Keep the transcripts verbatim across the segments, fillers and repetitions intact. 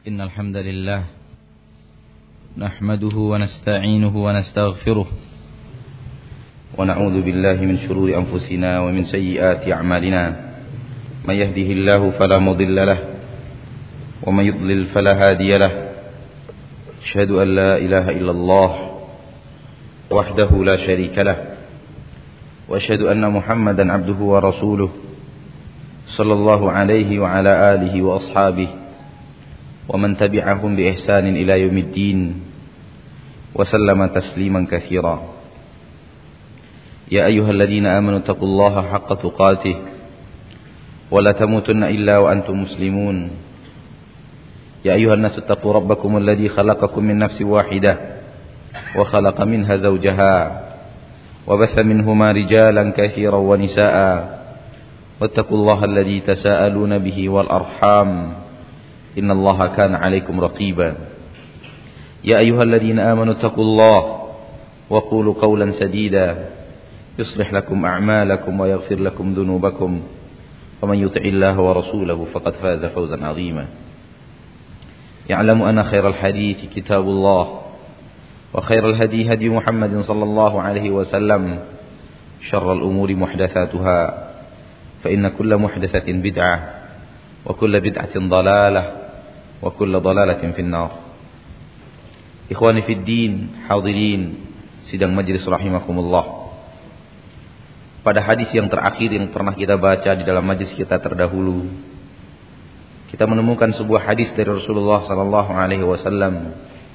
إن الحمد لله نحمده ونستعينه ونستغفره ونعوذ بالله من شرور أنفسنا ومن سيئات أعمالنا من يهده الله فلا مضل له ومن يضلل فلا هادي له أشهد أن لا إله إلا الله وحده لا شريك له وأشهد أن محمدا عبده ورسوله صلى الله عليه وعلى آله وأصحابه ومن تبعهم بإحسان إلى يوم الدين وسلم تسليما كثيرا يا أيها الذين آمنوا اتقوا الله حق تقاته ولا تموتن إلا وأنتم مسلمون يا أيها الناس اتقوا ربكم الذي خلقكم من نفس واحدة وخلق منها زوجها وبث منهما رجالا كثيرا ونساء واتقوا الله الذي تساءلون به والأرحام إن الله كان عليكم رقيبا يا أيها الذين آمنوا اتقوا الله وقولوا قولا سديدا يصلح لكم أعمالكم ويغفر لكم ذنوبكم ومن يطع الله ورسوله فقد فاز فوزا عظيما يعلم أن خير الحديث كتاب الله وخير الهدي هدي محمد صلى الله عليه وسلم شر الأمور محدثاتها فإن كل محدثة بدعة وكل بدعة ضلالة وكل ضلالة في النار. Ikhwani fid din, hadirin sidang majelis rahimakumullah. Pada hadis yang terakhir yang pernah kita baca di dalam majelis kita terdahulu, kita menemukan sebuah hadis dari Rasulullah sallallahu alaihi wasallam.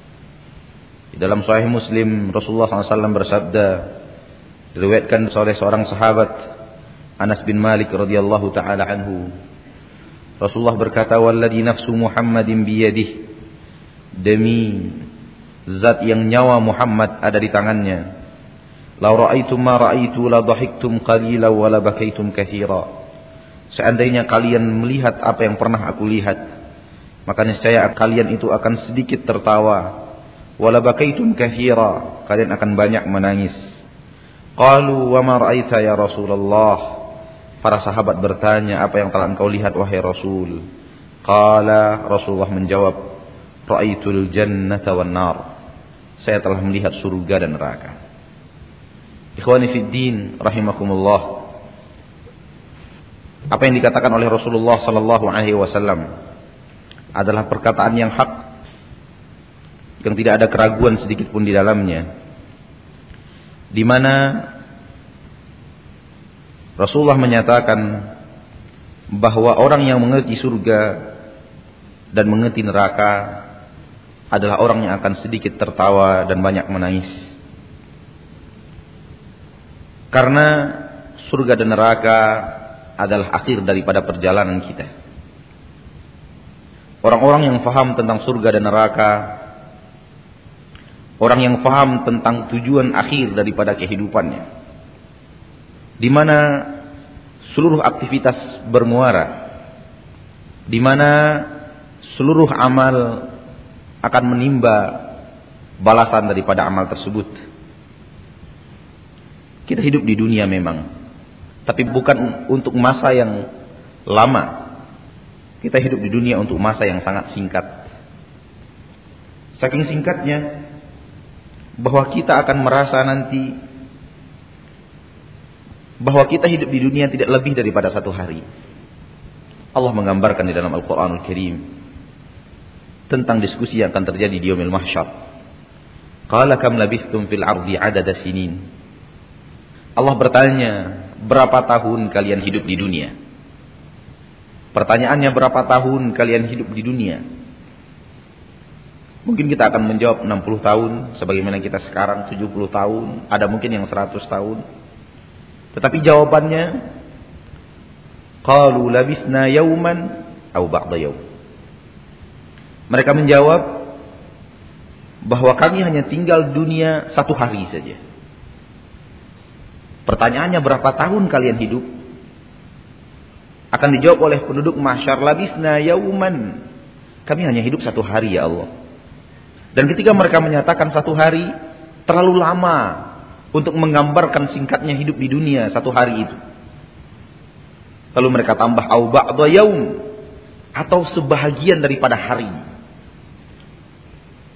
Di dalam Sahih Muslim, Rasulullah sallallahu alaihi wasallam bersabda, diriwayatkan oleh seorang sahabat Anas bin Malik radhiyallahu taala anhu. Rasulullah berkata, "Walladzi nafsu Muhammadin biyadihi." Demi zat yang nyawa Muhammad ada di tangannya. "La ra'aitum ma ra'aitu la dhahiktum qalilan wa la bakaitum katsira." Seandainya kalian melihat apa yang pernah aku lihat, maka niscaya kalian itu akan sedikit tertawa. Wa la bakaitum katsira, kalian akan banyak menangis. Qalu wa ma ra'aita ya Rasulullah? Para sahabat bertanya, apa yang telah engkau lihat wahai Rasul? Qala, Rasulullah menjawab, ra'aitul jannata wan nar. Saya telah melihat surga dan neraka. Ikhwani fid din rahimakumullah. Apa yang dikatakan oleh Rasulullah sallallahu alaihi wasallam adalah perkataan yang hak, yang tidak ada keraguan sedikit pun di dalamnya, di mana Rasulullah menyatakan bahwa orang yang mengerti surga dan mengerti neraka adalah orang yang akan sedikit tertawa dan banyak menangis. Karena surga dan neraka adalah akhir daripada perjalanan kita. Orang-orang yang faham tentang surga dan neraka, orang yang faham tentang tujuan akhir daripada kehidupannya, di mana seluruh aktivitas bermuara, di mana seluruh amal akan menimba balasan daripada amal tersebut. Kita hidup di dunia memang, tapi bukan untuk masa yang lama. Kita hidup di dunia untuk masa yang sangat singkat. Saking singkatnya bahwa kita akan merasa nanti bahwa kita hidup di dunia tidak lebih daripada satu hari. Allah menggambarkan di dalam Al-Quranul Karim tentang diskusi yang akan terjadi di yaumil mahsyar. Qala kam labithtum fil ardi adada sinin. Allah bertanya, berapa tahun kalian hidup di dunia? Pertanyaannya, berapa tahun kalian hidup di dunia? Mungkin kita akan menjawab enam puluh tahun, sebagaimana kita sekarang tujuh puluh tahun, ada mungkin yang seratus tahun. Tetapi jawabannya, qalu labisna yauman aw ba'da yaum. Mereka menjawab bahwa kami hanya tinggal dunia satu hari saja. Pertanyaannya, berapa tahun kalian hidup? Akan dijawab oleh penduduk mahsyar, labisna yauman. Kami hanya hidup satu hari ya Allah. Dan ketika mereka menyatakan satu hari, terlalu lama untuk menggambarkan singkatnya hidup di dunia satu hari itu. Lalu mereka tambah au ba'da yaum, atau sebahagian daripada hari.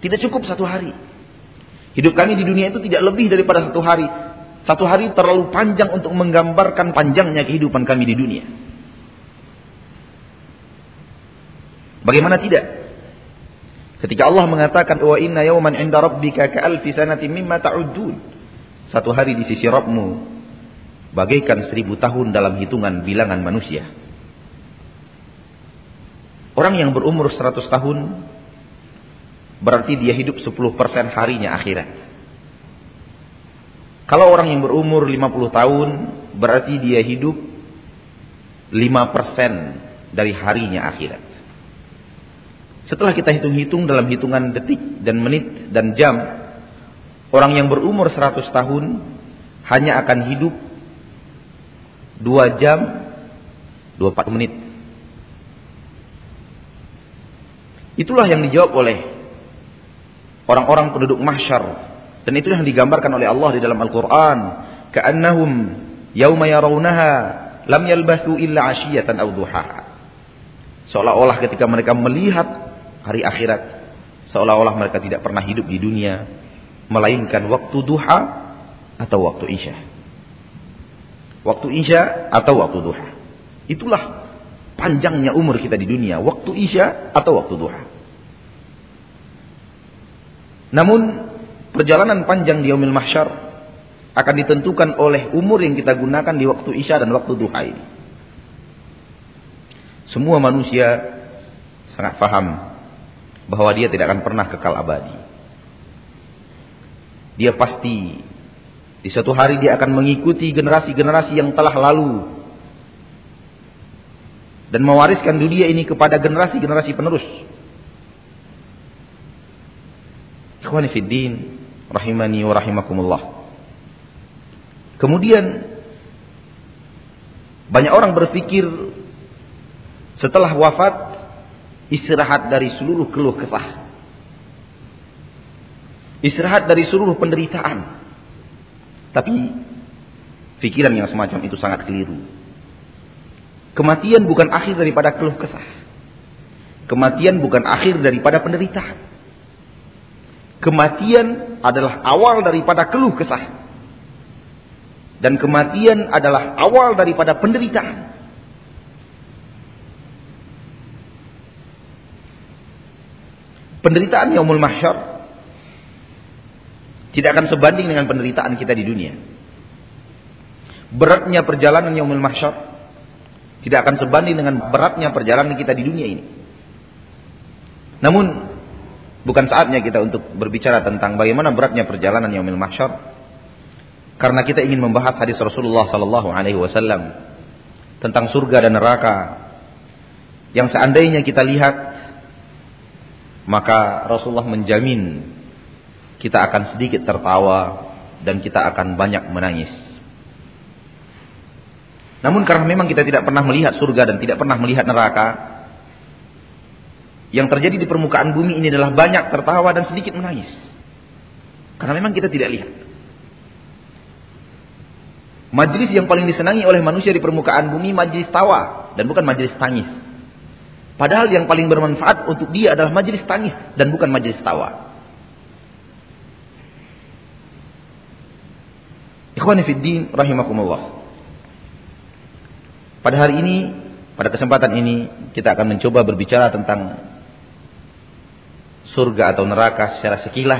Tidak cukup satu hari. Hidup kami di dunia itu tidak lebih daripada satu hari. Satu hari terlalu panjang untuk menggambarkan panjangnya kehidupan kami di dunia. Bagaimana tidak? Ketika Allah mengatakan wa inna yawman 'inda rabbika ka'alfi sanatin mimma ta'uddun. Satu hari di sisi Rabbmu bagaikan seribu tahun dalam hitungan bilangan manusia. Orang yang berumur seratus tahun berarti dia hidup sepuluh persen harinya akhirat. Kalau orang yang berumur lima puluh tahun berarti dia hidup lima persen dari harinya akhirat. Setelah kita hitung-hitung dalam hitungan detik dan menit dan jam, orang yang berumur seratus tahun hanya akan hidup dua jam dua puluh empat menit. Itulah yang dijawab oleh orang-orang penduduk mahsyar, dan itu yang digambarkan oleh Allah di dalam Al-Qur'an, ka'annahum yauma yarawnaha lam yalbathu illa 'ashiyatan aw duhaha. Seolah-olah ketika mereka melihat hari akhirat, seolah-olah mereka tidak pernah hidup di dunia melainkan waktu duha atau waktu isya. Waktu isya atau waktu duha. Itulah panjangnya umur kita di dunia, waktu isya atau waktu duha. Namun perjalanan panjang di yaumil mahsyar akan ditentukan oleh umur yang kita gunakan di waktu isya dan waktu duha ini. Semua manusia sangat paham bahwa dia tidak akan pernah kekal abadi. Dia pasti di suatu hari dia akan mengikuti generasi-generasi yang telah lalu dan mewariskan dunia ini kepada generasi-generasi penerus. Ikhwani fid din, rahimani wa rahimakumullah. Kemudian banyak orang berpikir setelah wafat istirahat dari seluruh keluh kesah, istirahat dari seluruh penderitaan. Tapi pikiran yang semacam itu sangat keliru. Kematian bukan akhir daripada keluh kesah. Kematian bukan akhir daripada penderitaan. Kematian adalah awal daripada keluh kesah. Dan kematian adalah awal daripada penderitaan. Penderitaan yaumul mahsyar tidak akan sebanding dengan penderitaan kita di dunia. Beratnya perjalanan yaumul mahsyar tidak akan sebanding dengan beratnya perjalanan kita di dunia ini. Namun bukan saatnya kita untuk berbicara tentang bagaimana beratnya perjalanan yaumul mahsyar, karena kita ingin membahas hadis Rasulullah sallallahu alaihi wasallam tentang surga dan neraka yang seandainya kita lihat, maka Rasulullah menjamin kita akan sedikit tertawa dan kita akan banyak menangis. Namun karena memang kita tidak pernah melihat surga dan tidak pernah melihat neraka, yang terjadi di permukaan bumi ini adalah banyak tertawa dan sedikit menangis. Karena memang kita tidak lihat. Majelis yang paling disenangi oleh manusia di permukaan bumi majelis tawa dan bukan majelis tangis. Padahal yang paling bermanfaat untuk dia adalah majelis tangis dan bukan majelis tawa. Ikhwani fid din, rahimakumullah. Pada hari ini, pada kesempatan ini, kita akan mencoba berbicara tentang surga atau neraka secara sekilas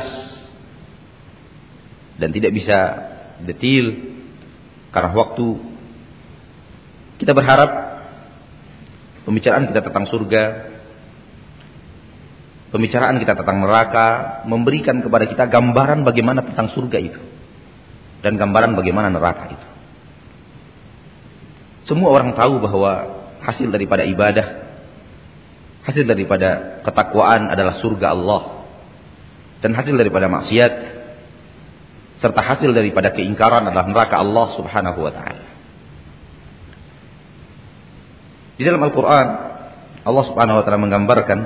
dan tidak bisa detail karena waktu. Kita berharap pembicaraan kita tentang surga, pembicaraan kita tentang neraka memberikan kepada kita gambaran bagaimana tentang surga itu dan gambaran bagaimana neraka itu. Semua orang tahu bahwa hasil daripada ibadah, hasil daripada ketakwaan adalah surga Allah, dan hasil daripada maksiat serta hasil daripada keingkaran adalah neraka Allah Subhanahu wa taala. Di dalam Al-Quran Allah Subhanahu wa taala menggambarkan,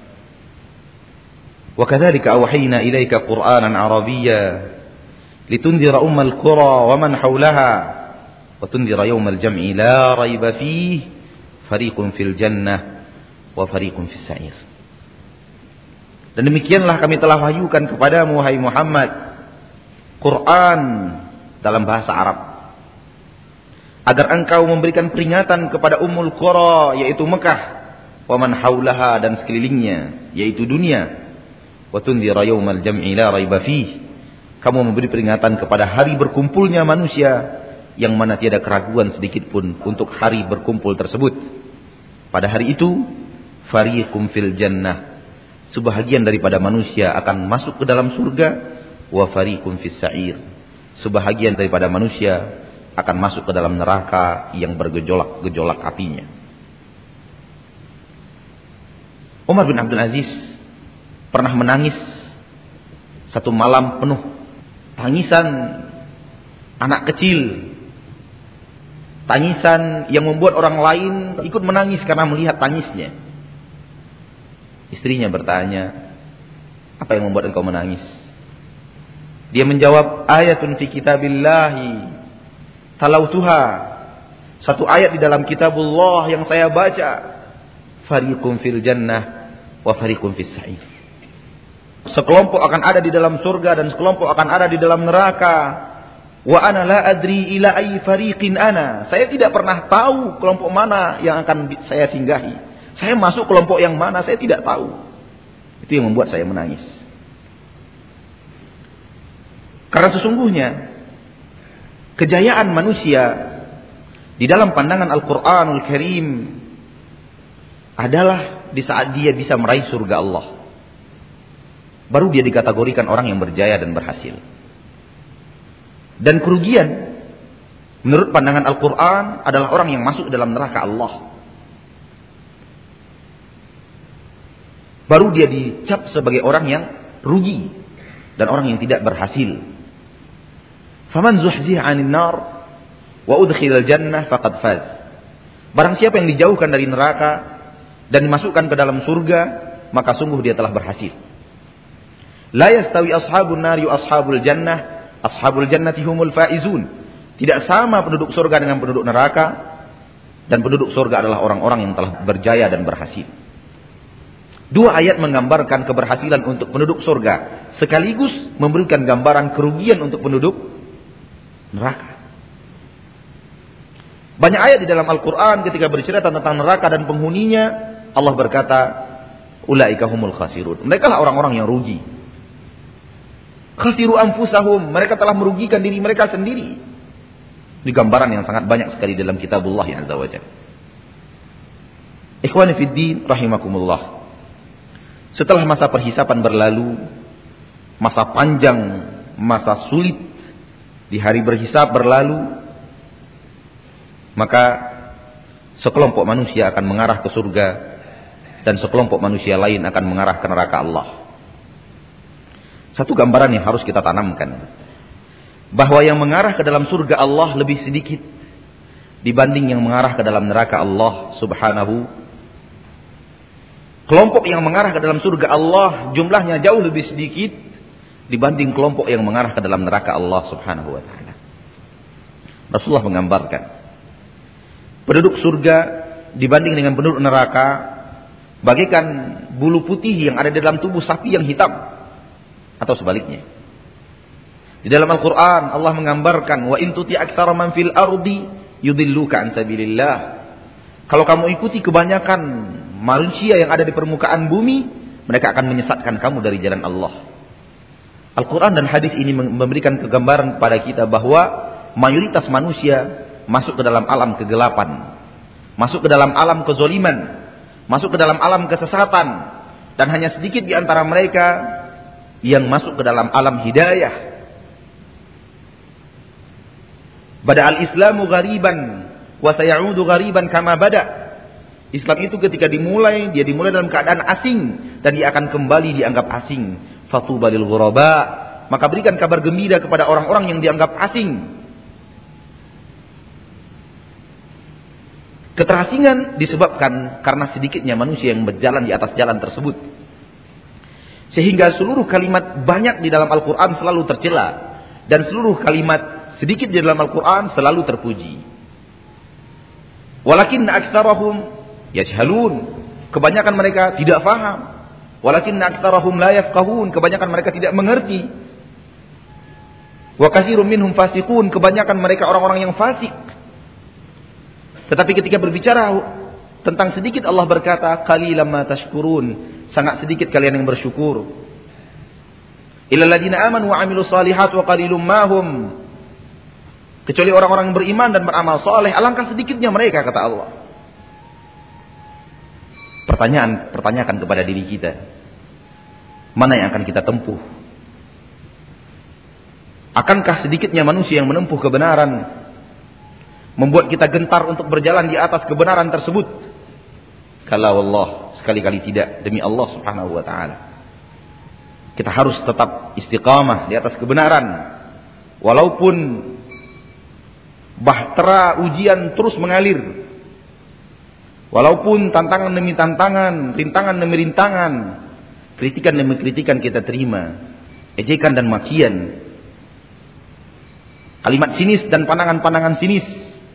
wa kadzalika awhayna ilaika Qur'anan Arabiyya litundhira ummal qura wa man hawlaha wa tundhira yawmal jam'i la rayba fihi fariqun fil jannah wa fariqun fis sa'ir. Dan demikianlah kami telah wahyukan kepadamu wahai Muhammad Quran dalam bahasa Arab, agar engkau memberikan peringatan kepada Ummul Qura, yaitu Mekah, wa man haulaha, dan sekelilingnya, yaitu dunia, wa tundhira yaumal jam'i la raiba fih, kamu memberi peringatan kepada hari berkumpulnya manusia yang mana tiada keraguan sedikit pun untuk hari berkumpul tersebut. Pada hari itu fariqum fil jannah, sebahagian daripada manusia akan masuk ke dalam surga, wa fariqum fis sa'ir, sebahagian daripada manusia akan masuk ke dalam neraka yang bergejolak-gejolak apinya. Umar bin Abdul Aziz pernah menangis satu malam penuh tangisan anak kecil, tangisan yang membuat orang lain ikut menangis karena melihat tangisnya. Istrinya bertanya, apa yang membuat engkau menangis? Dia menjawab, ayatun fi kitabillahi talautuha, satu ayat di dalam kitabullah yang saya baca, fariqum fil jannah wa fariqum fis sa'ir, sekelompok akan ada di dalam surga dan sekelompok akan ada di dalam neraka. Wa ana la adri ila ayyi fariqin ana, saya tidak pernah tahu kelompok mana yang akan saya singgahi, saya masuk kelompok yang mana saya tidak tahu. Itu yang membuat saya menangis. Karena sesungguhnya kejayaan manusia di dalam pandangan Al-Quranul Karim adalah di saat dia bisa meraih surga Allah. Baru dia dikategorikan orang yang berjaya dan berhasil. Dan kerugian menurut pandangan Al-Quran adalah orang yang masuk dalam neraka Allah. Baru dia dicap sebagai orang yang rugi dan orang yang tidak berhasil. Faman zuhziha 'anil nar wa udkhilal jannah faqad faz. Barang siapa yang dijauhkan dari neraka dan dimasukkan ke dalam surga, maka sungguh dia telah berhasil. La yastawi ashabun nar wa ashabul jannah, ashabul jannati humul faizun. Tidak sama penduduk surga dengan penduduk neraka, dan penduduk surga adalah orang-orang yang telah berjaya dan berhasil. Dua ayat menggambarkan keberhasilan untuk penduduk surga, sekaligus memberikan gambaran kerugian untuk penduduk neraka. Banyak ayat di dalam Al-Quran ketika bercerita tentang neraka dan penghuninya, Allah berkata, ulaika humul khasirun, mereka lah orang-orang yang rugi. Khasiru anfusahum, mereka telah merugikan diri mereka sendiri. Ini gambaran yang sangat banyak sekali dalam kitabullah yang azza wa jalla. Ikhwani fid din rahimakumullah. Setelah masa perhisapan berlalu, masa panjang, masa sulit di hari berhisab berlalu, maka sekelompok manusia akan mengarah ke surga dan sekelompok manusia lain akan mengarah ke neraka Allah. Satu gambaran yang harus kita tanamkan, bahwa yang mengarah ke dalam surga Allah lebih sedikit dibanding yang mengarah ke dalam neraka Allah subhanahu. Kelompok yang mengarah ke dalam surga Allah jumlahnya jauh lebih sedikit dibanding kelompok yang mengarah ke dalam neraka Allah subhanahu wa ta'ala. Rasulullah menggambarkan penduduk surga dibanding dengan penduduk neraka bagaikan bulu putih yang ada di dalam tubuh sapi yang hitam, atau sebaliknya. Di dalam Al-Quran Allah menggambarkan, wa in tuti aktsara man fil ardi yudilluka an sabilillah. Kalau kamu ikuti kebanyakan manusia yang ada di permukaan bumi, mereka akan menyesatkan kamu dari jalan Allah. Al-Quran dan hadis ini memberikan kegambaran kepada kita bahwa mayoritas manusia masuk ke dalam alam kegelapan, masuk ke dalam alam kezoliman, masuk ke dalam alam kesesatan, dan hanya sedikit di antara mereka yang masuk ke dalam alam hidayah. Bada al-Islamu ghariban wa sayaudu ghariban kama bada. Islam itu ketika dimulai, dia dimulai dalam keadaan asing dan dia akan kembali dianggap asing. Fatuba lil ghuraba, maka berikan kabar gembira kepada orang-orang yang dianggap asing. Keterasingan disebabkan karena sedikitnya manusia yang berjalan di atas jalan tersebut. Sehingga seluruh kalimat banyak di dalam Al-Quran selalu tercela, dan seluruh kalimat sedikit di dalam Al-Quran selalu terpuji. Walakinna aktsarahum yajhalun, kebanyakan mereka tidak faham. Walakinna aktsarahum la yafqahun, kebanyakan mereka tidak mengerti. Wa katsirun minhum fasiqun, kebanyakan mereka orang-orang yang fasik. Tetapi ketika berbicara tentang sedikit, Allah berkata, qalilan ma tashkurun, sangat sedikit kalian yang bersyukur. Illal ladzina amanu wa 'amilus shalihat wa qalilum ma hum, kecuali orang-orang yang beriman dan beramal saleh, alangkah sedikitnya mereka, kata Allah. Pertanyaan, pertanyakan kepada diri kita, mana yang akan kita tempuh? Akankah sedikitnya manusia yang menempuh kebenaran membuat kita gentar untuk berjalan di atas kebenaran tersebut? Kala wallah, sekali-kali tidak, demi Allah Subhanahu wa taala. Kita harus tetap istiqamah di atas kebenaran, walaupun bahtera ujian terus mengalir, walaupun tantangan demi tantangan, rintangan demi rintangan, kritikan demi kritikan kita terima, ejekan dan makian, kalimat sinis dan pandangan-pandangan sinis,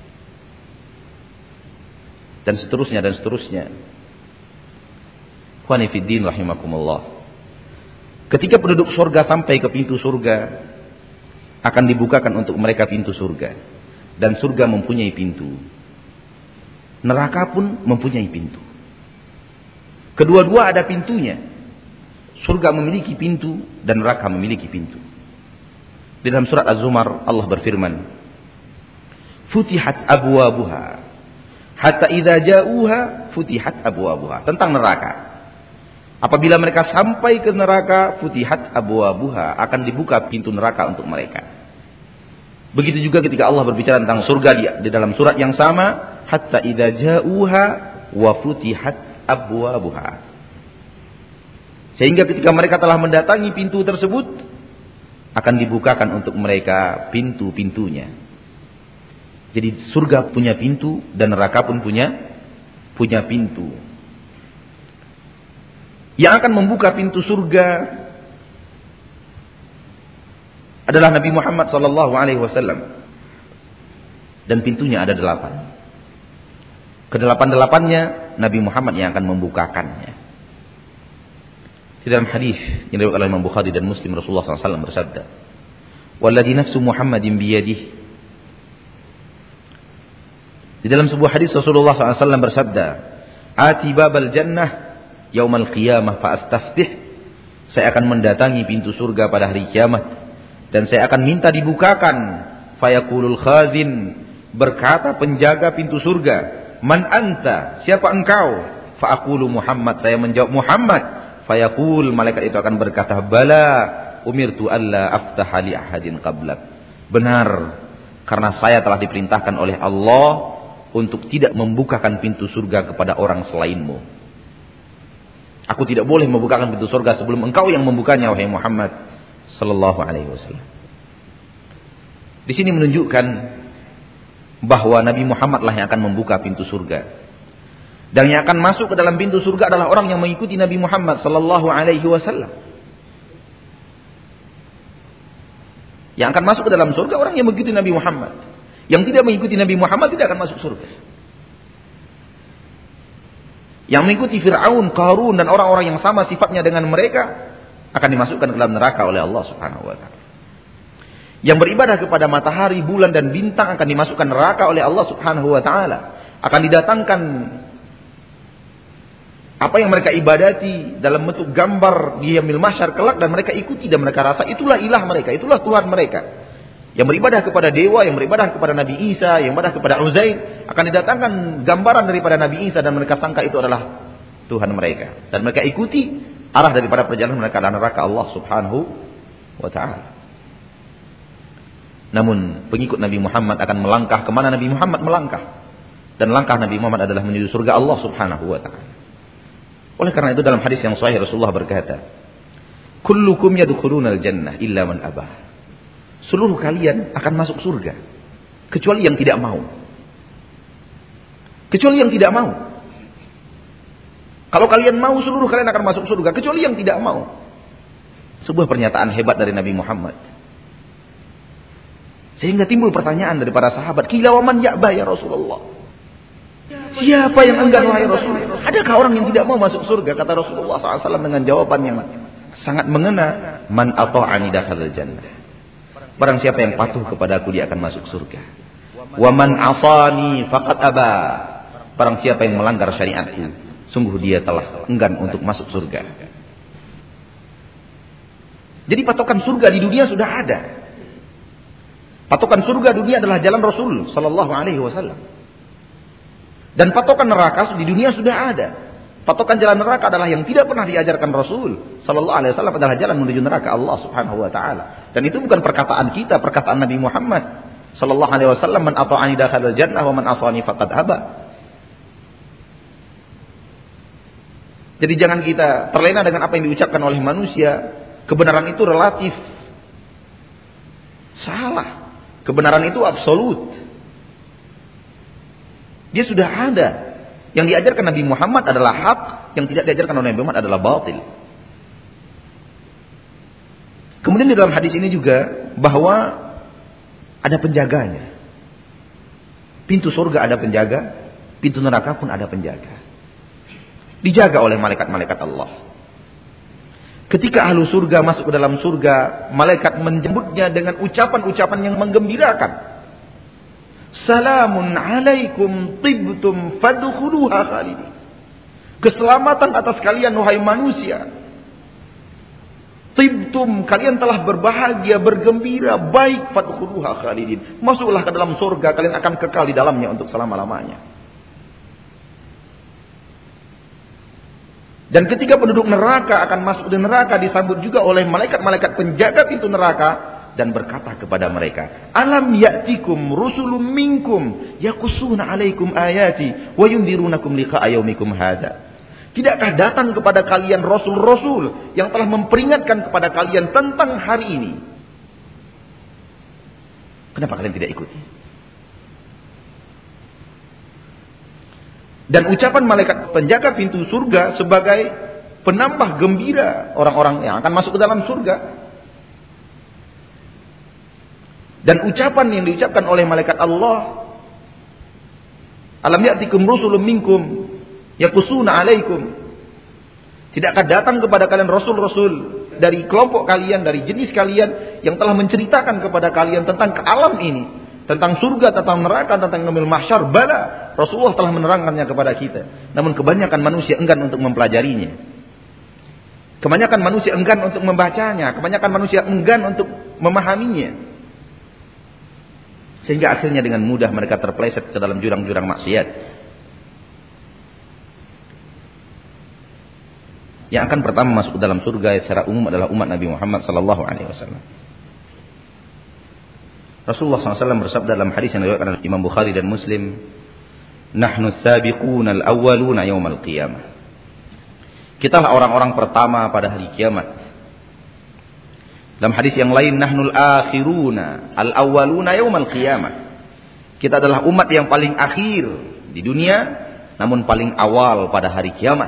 dan seterusnya dan seterusnya. Ikhwani fid din rahimakumullah. Ketika penduduk surga sampai ke pintu surga, akan dibukakan untuk mereka pintu surga, dan surga mempunyai pintu, neraka pun mempunyai pintu. Kedua-dua ada pintunya. Surga memiliki pintu dan neraka memiliki pintu. Di dalam surat Az-Zumar Allah berfirman, futihat abwabuha hatta idza ja'uha futihat abwabuha, tentang neraka. Apabila mereka sampai ke neraka, futihat abwabuha, akan dibuka pintu neraka untuk mereka. Begitu juga ketika Allah berbicara tentang surga di, di dalam surat yang sama, hatta idza ja'uha wa futihat abwabuha. Sehingga ketika mereka telah mendatangi pintu tersebut, akan dibukakan untuk mereka pintu-pintunya. Jadi surga punya pintu dan neraka pun punya punya pintu. Yang akan membuka pintu surga adalah Nabi Muhammad sallallahu alaihi wasallam. Dan pintunya ada delapan. Kedelapan-delapannya Nabi Muhammad yang akan membukakannya. Di dalam hadis yang diriwayatkan oleh Imam Bukhari dan Muslim, Rasulullah sallallahu alaihi wasallam bersabda, "Walladzi nafsu Muhammadin biyadihi." Di dalam sebuah hadis Rasulullah sallallahu alaihi wasallam bersabda, "Ati babal jannah yaumal qiyamah fa astaftih." Saya akan mendatangi pintu surga pada hari kiamat dan saya akan minta dibukakan. Fayaqulul khazin, berkata penjaga pintu surga, "Man anta? Siapa engkau?" Fa aqulu Muhammad, saya menjawab Muhammad. Fayaqul, malaikat itu akan berkata, "Bala umirtu alla aftaha li ahadin qablak." Benar, karena saya telah diperintahkan oleh Allah untuk tidak membukakan pintu surga kepada orang selainmu. Aku tidak boleh membukakan pintu surga sebelum engkau yang membukanya, wahai Muhammad sallallahu alaihi wasallam. Di sini menunjukkan bahwa Nabi Muhammad lah yang akan membuka pintu surga. Dan yang akan masuk ke dalam pintu surga adalah orang yang mengikuti Nabi Muhammad sallallahu alaihi wasallam. Yang akan masuk ke dalam surga orang yang mengikuti Nabi Muhammad. Yang tidak mengikuti Nabi Muhammad tidak akan masuk surga. Yang mengikuti Fir'aun, Qarun dan orang-orang yang sama sifatnya dengan mereka akan dimasukkan ke dalam neraka oleh Allah Subhanahu wa taala. Yang beribadah kepada matahari, bulan dan bintang akan dimasukkan neraka oleh Allah Subhanahu wa taala. Akan didatangkan apa yang mereka ibadati dalam bentuk gambar di yaumil mahsyar kelak dan mereka ikuti dan mereka rasa itulah ilah mereka, itulah Tuhan mereka. Yang beribadah kepada dewa, yang beribadah kepada Nabi Isa, yang beribadah kepada Uzair, akan didatangkan gambaran daripada Nabi Isa dan mereka sangka itu adalah Tuhan mereka. Dan mereka ikuti arah daripada perjalanan mereka adalah neraka Allah Subhanahu wa ta'ala. Namun pengikut Nabi Muhammad akan melangkah kemana Nabi Muhammad melangkah. Dan langkah Nabi Muhammad adalah menuju surga Allah Subhanahu wa ta'ala. Oleh karena itu dalam hadis yang sahih Rasulullah berkata, "Kullukum yadkhulunal jannah illa man abah." Seluruh kalian akan masuk surga kecuali yang tidak mau. Kecuali yang tidak mau. Kalau kalian mau, seluruh kalian akan masuk surga kecuali yang tidak mau. Sebuah pernyataan hebat dari Nabi Muhammad. Sehingga timbul pertanyaan dari para sahabat, "Qila wa man ya'ba ya Rasulullah?" Siapa yang enggan wahai Rasul? Adakah orang yang tidak mau masuk surga? Kata Rasulullah shallallahu alaihi wasallam dengan jawaban yang sangat mengena. Man ata'ani dakhalal jannah. Barang siapa yang patuh kepada aku, dia akan masuk surga. Wa man asani faqad aba. Barang siapa yang melanggar syariatku, sungguh dia telah enggan untuk masuk surga. Jadi patokan surga di dunia sudah ada. Patokan surga dunia adalah jalan Rasul sallallahu alaihi wasallam. Dan patokan neraka di dunia sudah ada. Patokan jalan neraka adalah yang tidak pernah diajarkan Rasul sallallahu alaihi wasallam, adalah jalan menuju neraka Allah Subhanahu wa taala. Dan itu bukan perkataan kita, perkataan Nabi Muhammad sallallahu alaihi wasallam, man ata'ani dakhalal jannah wa man asani faqad aba. Jadi jangan kita terlena dengan apa yang diucapkan oleh manusia. Kebenaran itu relatif. Salah. Kebenaran itu absolut. Dia sudah ada. Yang diajarkan Nabi Muhammad adalah hak, yang tidak diajarkan oleh Nabi Muhammad adalah batil. Kemudian di dalam hadis ini juga bahwa ada penjaganya. Pintu surga ada penjaga, pintu neraka pun ada penjaga. Dijaga oleh malaikat-malaikat Allah. Ketika ahlu surga masuk ke dalam surga, malaikat menjemputnya dengan ucapan-ucapan yang menggembirakan. Salamun alaikum tibtum fadkhuluha khalidin. Keselamatan atas kalian wahai manusia. Tibtum, kalian telah berbahagia, bergembira, baik, fadkhuluha khalidin. Masuklah ke dalam surga, kalian akan kekal di dalamnya untuk selama-lamanya. Dan ketika penduduk neraka akan masuk di neraka, disambut juga oleh malaikat-malaikat penjaga pintu neraka dan berkata kepada mereka, alam ya'tikum rusulun minkum yaqussuna alaikum ayati wa yundirunakum liqa'a yaumikum hadza. Tidakkah datang kepada kalian rasul-rasul yang telah memperingatkan kepada kalian tentang hari ini? Kenapa kalian tidak ikuti? Dan ucapan malaikat penjaga pintu surga sebagai penambah gembira orang-orang yang akan masuk ke dalam surga. Dan ucapan yang diucapkan oleh malaikat Allah, alam ya'tikum rusulun minkum yaqussuna alaikum. Tidakkah datang kepada kalian rasul-rasul dari kelompok kalian, dari jenis kalian, yang telah menceritakan kepada kalian tentang alam ini, tentang surga, tentang neraka, tentang yaumil mahsyar? Bala, Rasulullah telah menerangkannya kepada kita. Namun kebanyakan manusia enggan untuk mempelajarinya. Kebanyakan manusia enggan untuk membacanya. Kebanyakan manusia enggan untuk memahaminya. Sehingga akhirnya dengan mudah mereka terpeleset ke dalam jurang-jurang maksiat. Yang akan pertama masuk ke dalam surga secara umum adalah umat Nabi Muhammad sallallahu alaihi wasallam. Rasulullah sallallahu alaihi wasallam bersabda dalam hadis yang diriwayatkan oleh Imam Bukhari dan Muslim, "Nahnu as-sabiquna al-awwaluna yaumal qiyamah." Kitalah orang-orang pertama pada hari kiamat. Dalam hadis yang lain, "Nahnul akhiruna al-awwaluna yaumal qiyamah." Kita adalah umat yang paling akhir di dunia, namun paling awal pada hari kiamat.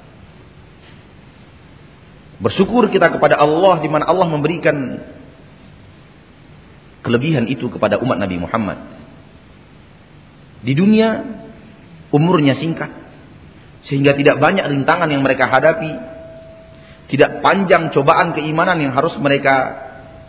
Bersyukur kita kepada Allah di mana Allah memberikan kelebihan itu kepada umat Nabi Muhammad. Di dunia umurnya singkat, sehingga tidak banyak rintangan yang mereka hadapi, tidak panjang cobaan keimanan yang harus mereka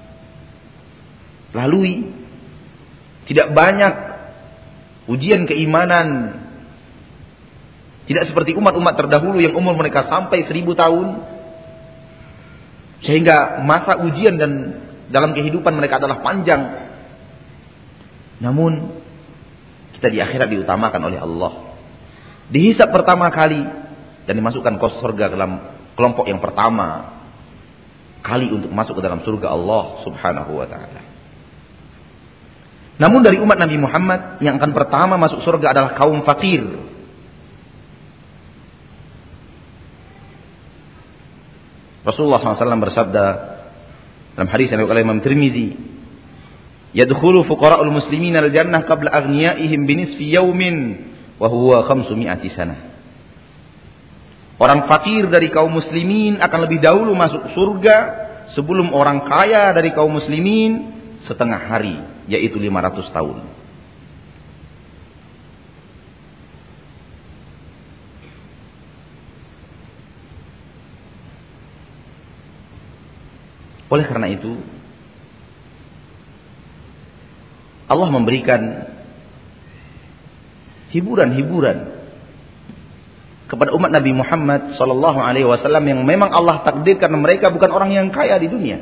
lalui, tidak banyak ujian keimanan, tidak seperti umat-umat terdahulu yang umur mereka sampai seribu tahun, sehingga masa ujian dan dalam kehidupan mereka adalah panjang. Namun kita di akhirat diutamakan oleh Allah. Dihisab pertama kali dan dimasukkan ke surga dalam kelompok yang pertama kali untuk masuk ke dalam surga Allah Subhanahu wa taala. Namun dari umat Nabi Muhammad yang akan pertama masuk surga adalah kaum fakir. Rasulullah sallallahu alaihi wasallam bersabda dalam hadis yang diriwayatkan oleh Imam Tirmizi, "Yadkhulu fuqara'ul muslimin al-jannah qabla aghniyaihim binisfi yaumin wa huwa khamsumi'ati sanah." Orang fakir dari kaum muslimin akan lebih dahulu masuk surga sebelum orang kaya dari kaum muslimin setengah hari, yaitu lima ratus tahun. Oleh karena itu, Allah memberikan hiburan-hiburan kepada umat Nabi Muhammad sallallahu alaihi wasallam yang memang Allah takdirkan mereka bukan orang yang kaya di dunia.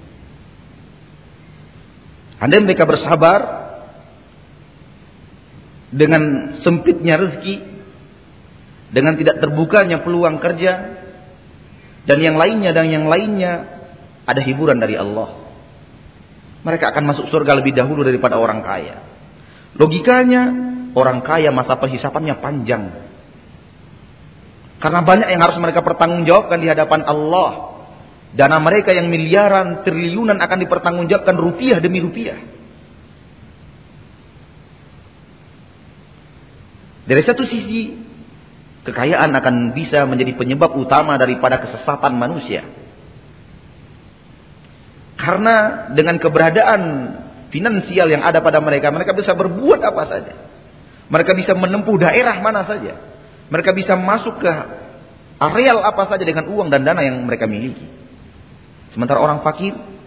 Andai mereka bersabar dengan sempitnya rezeki, dengan tidak terbukanya peluang kerja, dan yang lainnya dan yang lainnya, ada hiburan dari Allah. Mereka akan masuk surga lebih dahulu daripada orang kaya. Logikanya, orang kaya masa perhisapannya panjang. Karena banyak yang harus mereka pertanggungjawabkan di hadapan Allah. Dana mereka yang miliaran, triliunan akan dipertanggungjawabkan rupiah demi rupiah. Dari satu sisi, kekayaan akan bisa menjadi penyebab utama daripada kesesatan manusia. Karena dengan keberadaan finansial yang ada pada mereka, mereka bisa berbuat apa saja. Mereka bisa menempuh daerah mana saja. Mereka bisa masuk ke areal apa saja dengan uang dan dana yang mereka miliki. Sementara orang fakir,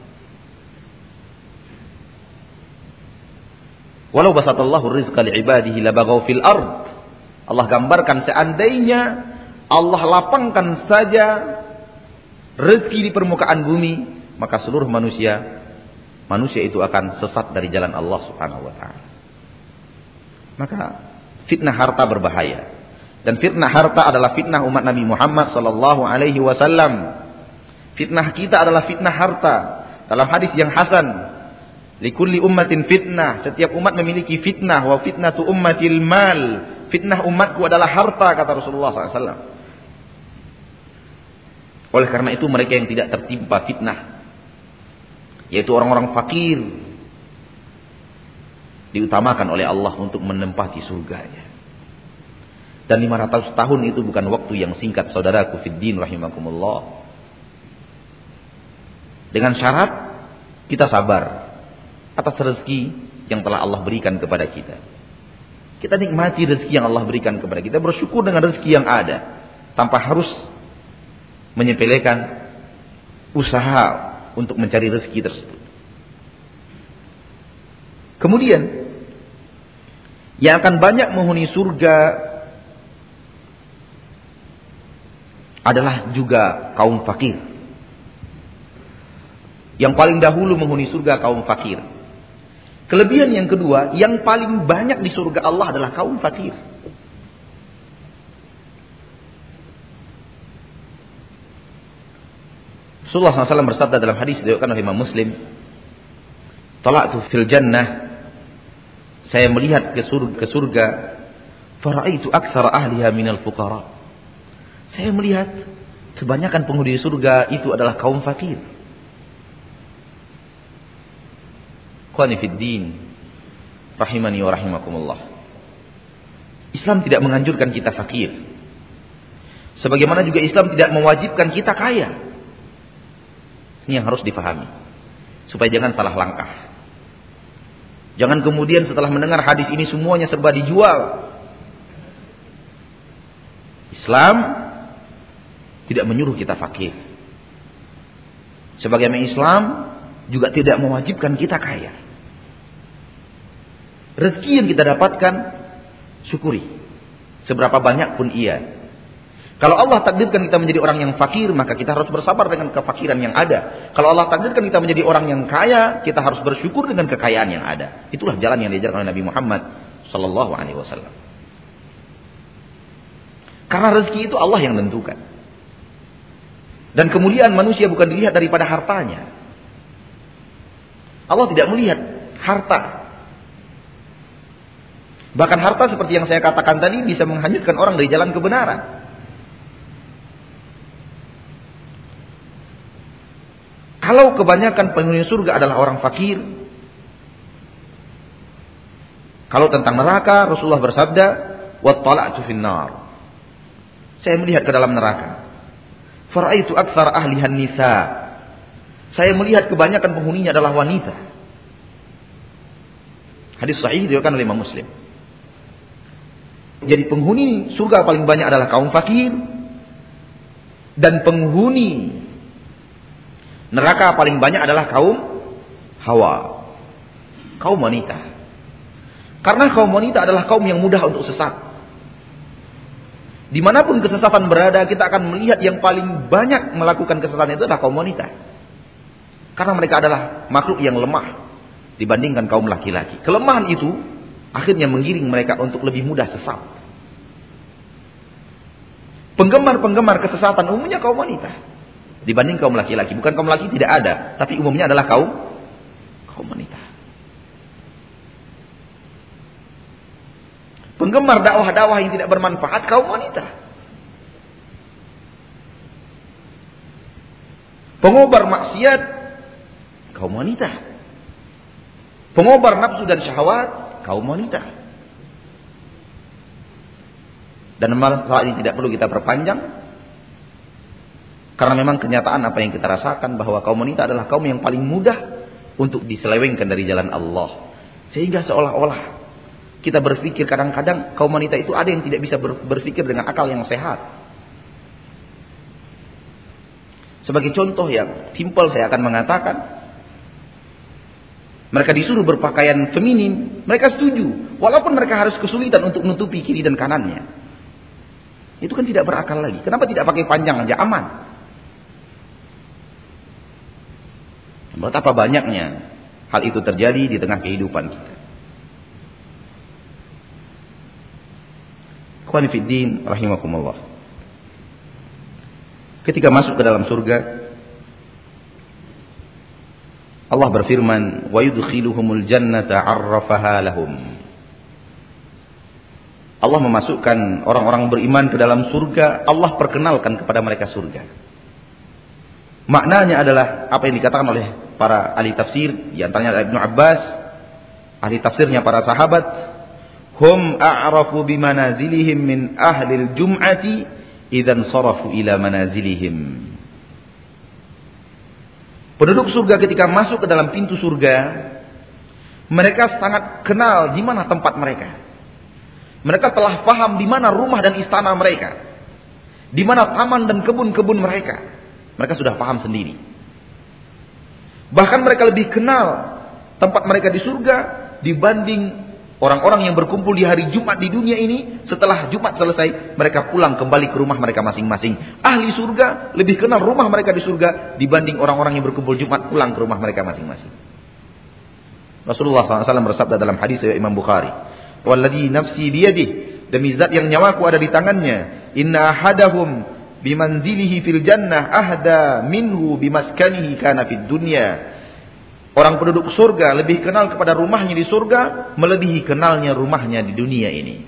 walau basatallahu rizqa li'ibadihi labaghaw fil ard. Allah gambarkan seandainya Allah lapangkan saja rezeki di permukaan bumi, maka seluruh manusia manusia itu akan sesat dari jalan Allah Subhanahu wa taala. Maka fitnah harta berbahaya. Dan fitnah harta adalah fitnah umat Nabi Muhammad sallallahu alaihi wasallam. Fitnah kita adalah fitnah harta. Dalam hadis yang hasan, likulli ummatin fitnah, setiap umat memiliki fitnah, wa fitnatu ummatil mal. Fitnah umatku adalah harta, kata Rasulullah sallallahu alaihi wasallam. Oleh karena itu mereka yang tidak tertimpa fitnah, yaitu orang-orang fakir, diutamakan oleh Allah untuk menempati surganya. Dan lima ratus tahun itu bukan waktu yang singkat, saudaraku fiddin rahimakumullah. Dengan syarat kita sabar atas rezeki yang telah Allah berikan kepada kita. Kita nikmati rezeki yang Allah berikan kepada kita, bersyukur dengan rezeki yang ada, tanpa harus menyepelekan usaha untuk mencari rezeki tersebut. Kemudian yang akan banyak menghuni surga adalah juga kaum fakir. Yang paling dahulu menghuni surga kaum fakir. Kelebihan yang kedua, yang paling banyak di surga Allah adalah kaum fakir. Rasulullah sallallahu alaihi wasallam bersabda dalam hadis diriwayatkan oleh Imam Muslim, "Tala'tu fil jannah." Saya melihat ke surga, ke surga, fara'aitu aktsara ahliha minal fuqara. Saya melihat kebanyakan penghuni surga itu adalah kaum fakir. Ikhwani fid din, rahimani wa rahimakumullah. Islam tidak menganjurkan kita fakir. Sebagaimana juga Islam tidak mewajibkan kita kaya. Ini yang harus difahami, supaya jangan salah langkah. Jangan kemudian setelah mendengar hadis ini semuanya serba dijual. Islam tidak menyuruh kita fakir. Sebagaimana Islam juga tidak mewajibkan kita kaya. Rezeki yang kita dapatkan, syukuri. Seberapa banyak pun ia. Kalau Allah takdirkan kita menjadi orang yang fakir, maka kita harus bersabar dengan kefakiran yang ada. Kalau Allah takdirkan kita menjadi orang yang kaya, kita harus bersyukur dengan kekayaan yang ada. Itulah jalan yang diajarkan oleh Nabi Muhammad sallallahu alaihi wasallam. Karena rezeki itu Allah yang menentukan. Dan kemuliaan manusia bukan dilihat daripada hartanya. Allah tidak melihat harta. Bahkan harta seperti yang saya katakan tadi bisa menghanyutkan orang dari jalan kebenaran. Kalau kebanyakan penghuni surga adalah orang fakir, kalau tentang neraka Rasulullah bersabda, "Wattala'tu finnar." Saya melihat ke dalam neraka. Fara'aitu aktsara ahlihan nisa. Saya melihat kebanyakan penghuninya adalah wanita. Hadis sahih diriwayatkan oleh Imam Muslim. Jadi penghuni surga paling banyak adalah kaum fakir, dan penghuni Neraka paling banyak adalah kaum Hawa, kaum wanita. Karena kaum wanita adalah kaum yang mudah untuk sesat. Dimanapun kesesatan berada, kita akan melihat yang paling banyak melakukan kesesatan itu adalah kaum wanita. Karena mereka adalah makhluk yang lemah dibandingkan kaum laki-laki. Kelemahan itu akhirnya menggiring mereka untuk lebih mudah sesat. Penggemar-penggemar kesesatan umumnya kaum wanita dibanding kaum laki-laki. Bukan kaum laki tidak ada, tapi umumnya adalah kaum kaum wanita. Penggemar dakwah-dakwah yang tidak bermanfaat kaum wanita. Pengobar maksiat kaum wanita. Pengobar nafsu dan syahwat kaum wanita. Dan masalah ini tidak perlu kita perpanjang, karena memang kenyataan apa yang kita rasakan bahwa kaum wanita adalah kaum yang paling mudah untuk diselewengkan dari jalan Allah. Sehingga seolah-olah kita berpikir kadang-kadang kaum wanita itu ada yang tidak bisa berpikir dengan akal yang sehat. Sebagai contoh yang simpel saya akan mengatakan, mereka disuruh berpakaian feminim, mereka setuju, walaupun mereka harus kesulitan untuk menutupi kiri dan kanannya. Itu kan tidak berakal lagi. Kenapa tidak pakai panjang aja, aman? Betapa banyaknya hal itu terjadi di tengah kehidupan kita. Ikhwani fid din rahimakumullah. Ketika masuk ke dalam surga, Allah berfirman, "Wa yudkhiluhumul jannata 'arrafaha lahum." Allah memasukkan orang-orang beriman ke dalam surga, Allah perkenalkan kepada mereka surga. Maknanya adalah apa yang dikatakan oleh para ahli tafsir, di antaranya Ibnu Abbas, ahli tafsirnya para sahabat, hum a'rafu bimanazilihim min ahlil jum'ati idzan sarafu ila manazilihim. Penduduk surga ketika masuk ke dalam pintu surga, mereka sangat kenal di mana tempat mereka. Mereka telah paham di mana rumah dan istana mereka, di mana taman dan kebun-kebun mereka. Mereka sudah paham sendiri. Bahkan mereka lebih kenal tempat mereka di surga dibanding orang-orang yang berkumpul di hari Jumat di dunia ini. Setelah Jumat selesai, mereka pulang kembali ke rumah mereka masing-masing. Ahli surga lebih kenal rumah mereka di surga dibanding orang-orang yang berkumpul Jumat pulang ke rumah mereka masing-masing. Rasulullah shallallahu alaihi wasallam bersabda dalam hadis riwayat Imam Bukhari, "Walladzi nafsi biyadihi," demi zat yang nyawaku ada di tangannya, "inna ahadahum bimanzilihi fil jannah ahda minhu bimaskanihi kana fid dunya." Orang penduduk surga lebih kenal kepada rumahnya di surga melebihi kenalnya rumahnya di dunia ini.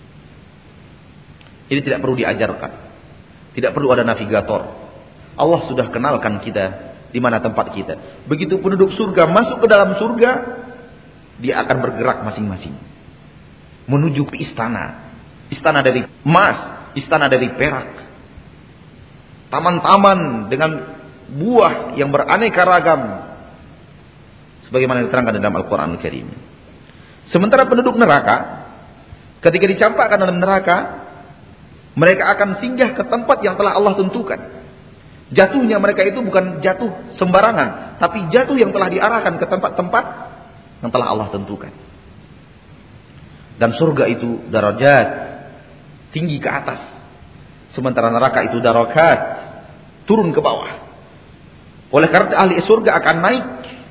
Ini tidak perlu diajarkan. Tidak perlu ada navigator. Allah sudah kenalkan kita di mana tempat kita. Begitu penduduk surga masuk ke dalam surga, dia akan bergerak masing-masing menuju ke istana. Istana dari emas, istana dari perak. Taman-taman dengan buah yang beraneka ragam, sebagaimana diterangkan dalam Al-Quran Al-Karim. Sementara penduduk neraka, ketika dicampakkan dalam neraka, mereka akan singgah ke tempat yang telah Allah tentukan. Jatuhnya mereka itu bukan jatuh sembarangan, tapi jatuh yang telah diarahkan ke tempat-tempat yang telah Allah tentukan. Dan surga itu darajat, tinggi ke atas. Sementara neraka itu darakat, turun ke bawah. Oleh karena ahli surga akan naik.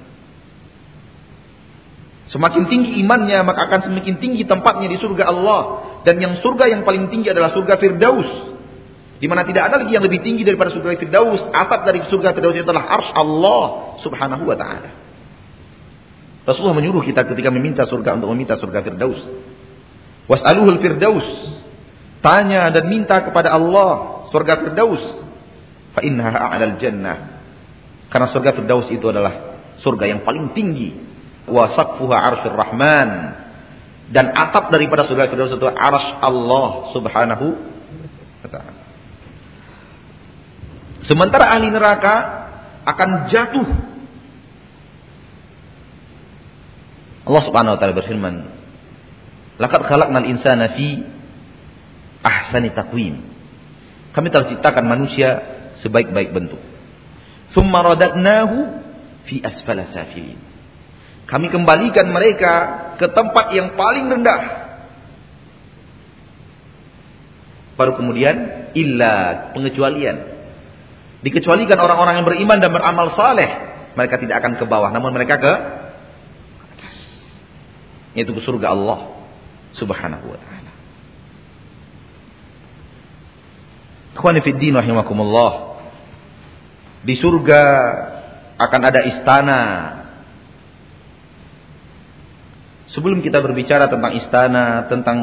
Semakin tinggi imannya, maka akan semakin tinggi tempatnya di surga Allah. Dan yang surga yang paling tinggi adalah surga Firdaus, di mana tidak ada lagi yang lebih tinggi daripada surga Firdaus. Atap dari surga Firdaus itu adalah arsy Allah subhanahu wa ta'ala. Rasulullah menyuruh kita ketika meminta surga untuk meminta surga Firdaus. Was'aluhul Firdaus, tanya dan minta kepada Allah surga Firdaus. Fa innaha a'lal jannah, karena surga Firdaus itu adalah surga yang paling tinggi. Wa saqfuha arsyur rahman, dan atap daripada surga Firdaus itu arsy Allah subhanahu wa ta'ala. Sementara ahli neraka akan jatuh. Allah subhanahu wa ta'ala berfirman, "Laqad khalaqnal insana fi ahsani taqwim." Kami telah ciptakan manusia sebaik-baik bentuk. Tsumma radadnahu fi asfala safilin. Kami kembalikan mereka ke tempat yang paling rendah. Baru kemudian illa, pengecualian. Dikecualikan orang-orang yang beriman dan beramal saleh, mereka tidak akan ke bawah, namun mereka ke atas. Yaitu ke surga Allah Subhanahu wa taala. Ikhwani fid din rahimakumullah. Di surga akan ada istana. Sebelum kita berbicara tentang istana, tentang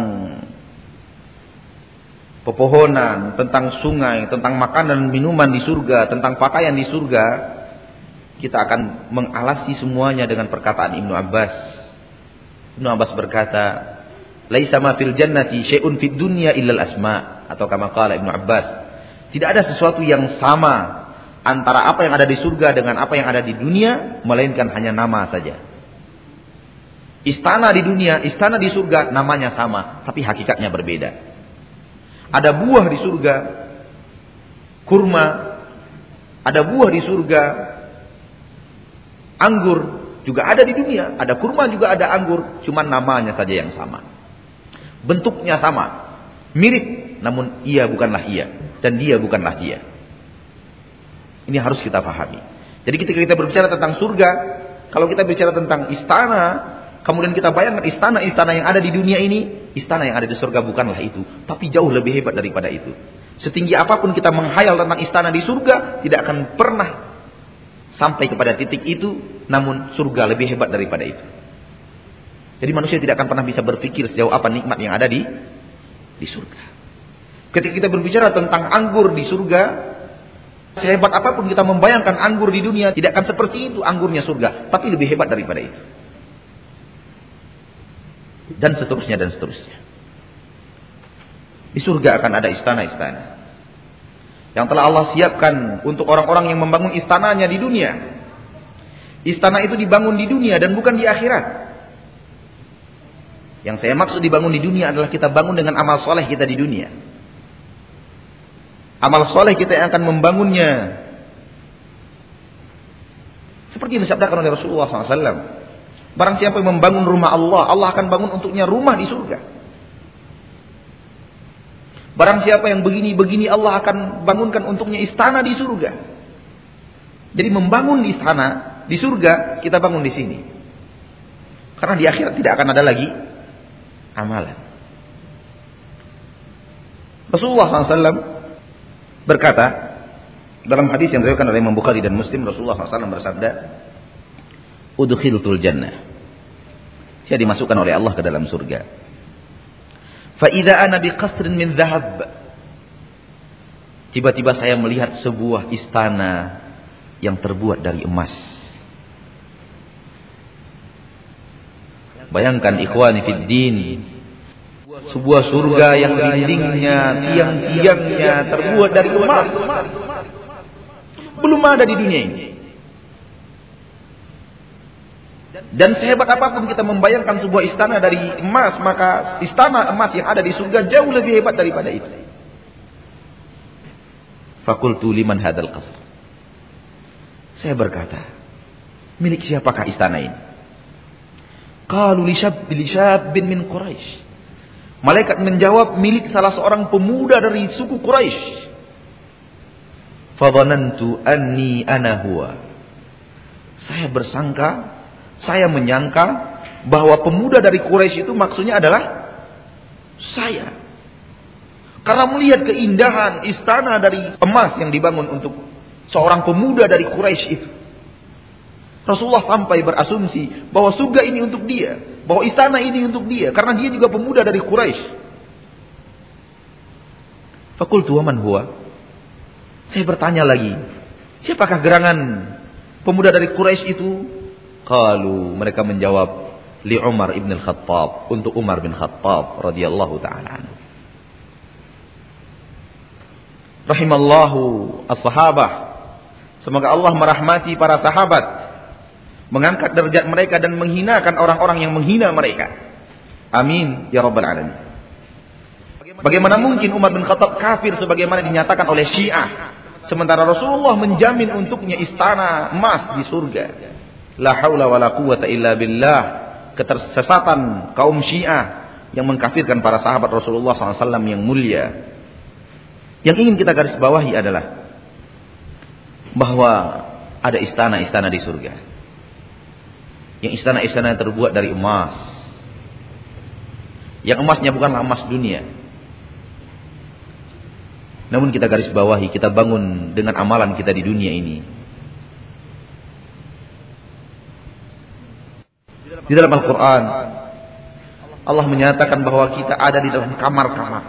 pepohonan, tentang sungai, tentang makanan dan minuman di surga, tentang pakaian di surga, kita akan mengalasi semuanya dengan perkataan Ibnu Abbas. Ibnu Abbas berkata, "Laisa ma fil jannati syai'un fid dunya illa al-asma." Atau kama qala Ibnu Abbas, tidak ada sesuatu yang sama antara apa yang ada di surga dengan apa yang ada di dunia, melainkan hanya nama saja. Istana di dunia, istana di surga namanya sama, tapi hakikatnya berbeda. Ada buah di surga, kurma. Ada buah di surga, anggur. Juga ada di dunia, ada kurma juga ada anggur. Cuma namanya saja yang sama. Bentuknya sama, mirip, namun ia bukanlah ia, dan dia bukanlah dia. Ini harus kita pahami. Jadi ketika kita berbicara tentang surga, kalau kita bicara tentang istana, kemudian kita bayangkan istana-istana yang ada di dunia ini, istana yang ada di surga bukanlah itu, tapi jauh lebih hebat daripada itu. Setinggi apapun kita menghayal tentang istana di surga, tidak akan pernah sampai kepada titik itu, namun surga lebih hebat daripada itu. Jadi manusia tidak akan pernah bisa berpikir sejauh apa nikmat yang ada di di surga. Ketika kita berbicara tentang anggur di surga, sehebat apapun kita membayangkan anggur di dunia, tidak akan seperti itu anggurnya surga, tapi lebih hebat daripada itu. Dan seterusnya dan seterusnya. Di surga akan ada istana-istana yang telah Allah siapkan untuk orang-orang yang membangun istananya di dunia. Istana itu dibangun di dunia dan bukan di akhirat. Yang saya maksud dibangun di dunia adalah kita bangun dengan amal soleh kita di dunia. Amal soleh kita yang akan membangunnya. Seperti yang disabdakan oleh Rasulullah shallallahu alaihi wasallam. Barang siapa yang membangun rumah Allah, Allah akan bangun untuknya rumah di surga. Barang siapa yang begini-begini, Allah akan bangunkan untuknya istana di surga. Jadi membangun di istana di surga, kita bangun di sini. Karena di akhirat tidak akan ada lagi amalan. Rasulullah shallallahu alaihi wasallam berkata dalam hadis yang diriwayatkan oleh Imam Bukhari dan Muslim, Rasulullah shallallahu alaihi wasallam bersabda, "Udkhiltul jannah." Saya dimasukkan oleh Allah ke dalam surga. Fa idza ana biqasrin min dhahab. Tiba-tiba saya melihat sebuah istana yang terbuat dari emas. Bayangkan ikhwani fid din, sebuah surga yang dindingnya, tiang-tiangnya terbuat dari emas. Belum ada di dunia ini. Dan sehebat apapun kita membayangkan sebuah istana dari emas, maka istana emas yang ada di surga jauh lebih hebat daripada itu. Fakultu liman hadal qasr. Saya berkata, milik siapakah istana ini? Qalu li syab li syabbin min Quraisy. Malaikat menjawab, milik salah seorang pemuda dari suku Quraisy. Fadhanantu anni ana huwa. Saya bersangka, saya menyangka bahwa pemuda dari Quraisy itu maksudnya adalah saya. Karena melihat keindahan istana dari emas yang dibangun untuk seorang pemuda dari Quraisy itu. Rasulullah sampai berasumsi bahwa surga ini untuk dia, bahwa istana ini untuk dia, karena dia juga pemuda dari Quraisy. Fakultu wa man huwa? Saya bertanya lagi, siapakah gerangan pemuda dari Quraisy itu? Qalu, mereka menjawab, li Umar ibn al-Khattab, untuk Umar bin Khattab radhiyallahu taala anhu. Rahimallahu as-sahabah. Semoga Allah merahmati para sahabat, mengangkat derajat mereka dan menghinakan orang-orang yang menghina mereka. Amin ya rabbal alamin. Bagaimana mungkin Umar bin Khattab kafir sebagaimana dinyatakan oleh Syiah? Sementara Rasulullah menjamin untuknya istana emas di surga. La haula wala quwata illa billah. Ketersesatan kaum Syiah yang mengkafirkan para sahabat Rasulullah shallallahu alaihi wasallam yang mulia. Yang ingin kita garis bawahi adalah bahwa ada istana-istana di surga. Yang istana-istana terbuat dari emas. Yang emasnya bukanlah emas dunia. Namun kita garis bawahi, kita bangun dengan amalan kita di dunia ini. Di dalam Al-Quran, Allah menyatakan bahwa kita ada di dalam kamar-kamar,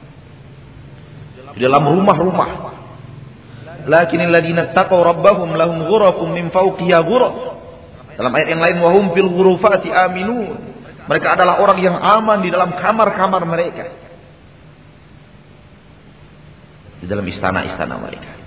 di dalam rumah-rumah. Lakinnal ladzina taqaw rabbahum lahum ghurafun min fawqiha ghuraf. Dalam ayat yang lain, wa hum fil ghurufati aminun. Mereka adalah orang yang aman di dalam kamar-kamar mereka, di dalam istana-istana mereka.